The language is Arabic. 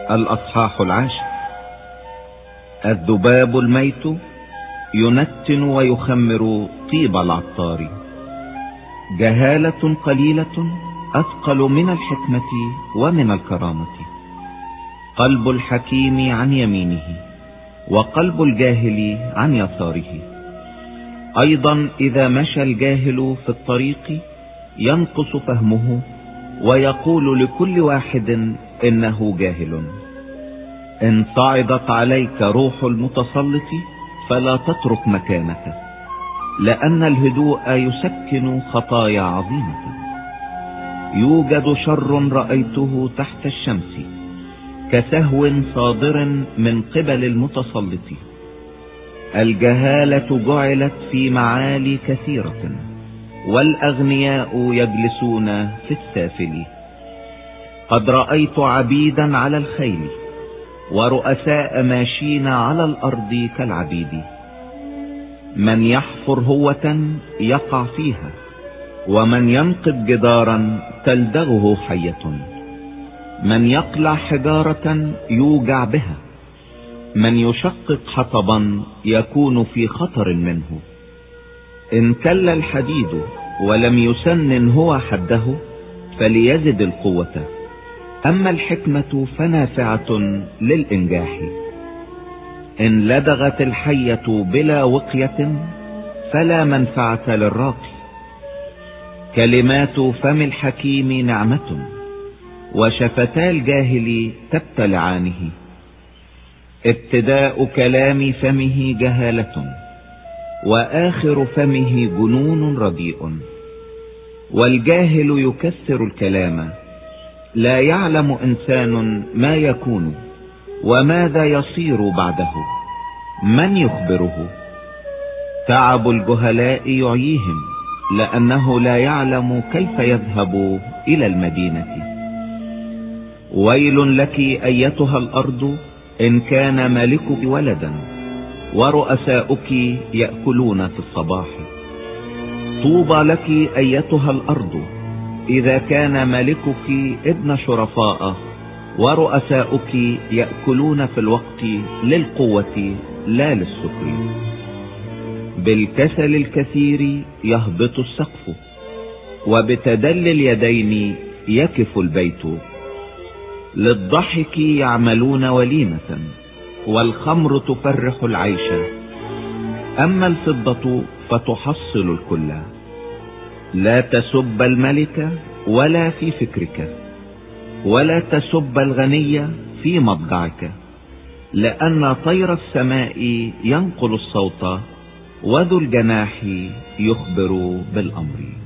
الأصحاح 10. الذباب الميت ينتن ويخمر طيب العطار. جهالة قليلة أثقل من الحكمة ومن الكرامة. قلب الحكيم عن يمينه وقلب الجاهل عن يساره. أيضا إذا مشى الجاهل في الطريق ينقص فهمه ويقول لكل واحد إنه جاهل. إن صعدت عليك روح المتسلط فلا تترك مكانك، لأن الهدوء يسكن خطايا عظيمة. يوجد شر رأيته تحت الشمس كسهو صادر من قبل المتسلط. الجهالة جعلت في معالي كثيرة، والأغنياء يجلسون في السافل. قد رأيت عبيدا على الخيل ورؤساء ماشين على الأرض كالعبيد. من يحفر هوة يقع فيها، ومن ينقض جدارا تلدغه حية. من يقلع حجارة يوجع بها، من يشقق حطبا يكون في خطر منه. إن كل الحديد ولم يسنن هو حده فليزد القوة. أما الحكمة فنافعة للإنجاح. إن لدغت الحية بلا وقية فلا منفعة للراقي. كلمات فم الحكيم نعمة، وشفتا الجاهل تبتلعانه. ابتداء كلام فمه جهالة، وآخر فمه جنون رديء. والجاهل يكسر الكلام، لا يعلم إنسان ما يكون وماذا يصير بعده. من يخبره؟ تعب الجهلاء يعيهم، لأنه لا يعلم كيف يذهب إلى المدينة. ويل لك أيتها الأرض إن كان مالكك ولدا، ورؤساؤك يأكلون في الصباح. طوبى لك أيتها الأرض إذا كان مالكك ابن شرفاء، ورؤساؤك يأكلون في الوقت للقوة لا للسكر. بالكسل الكثير يهبط السقف، وبتدل اليدين يكف البيت. للضحك يعملون وليمة، والخمر تفرح العيش. أما الفضة فتحصل الكل. لا تسب الملك ولا في فكرك، ولا تسب الغني في مضجعك، لأن طير السماء ينقل الصوت، وذو الجناح يخبر بالأمر.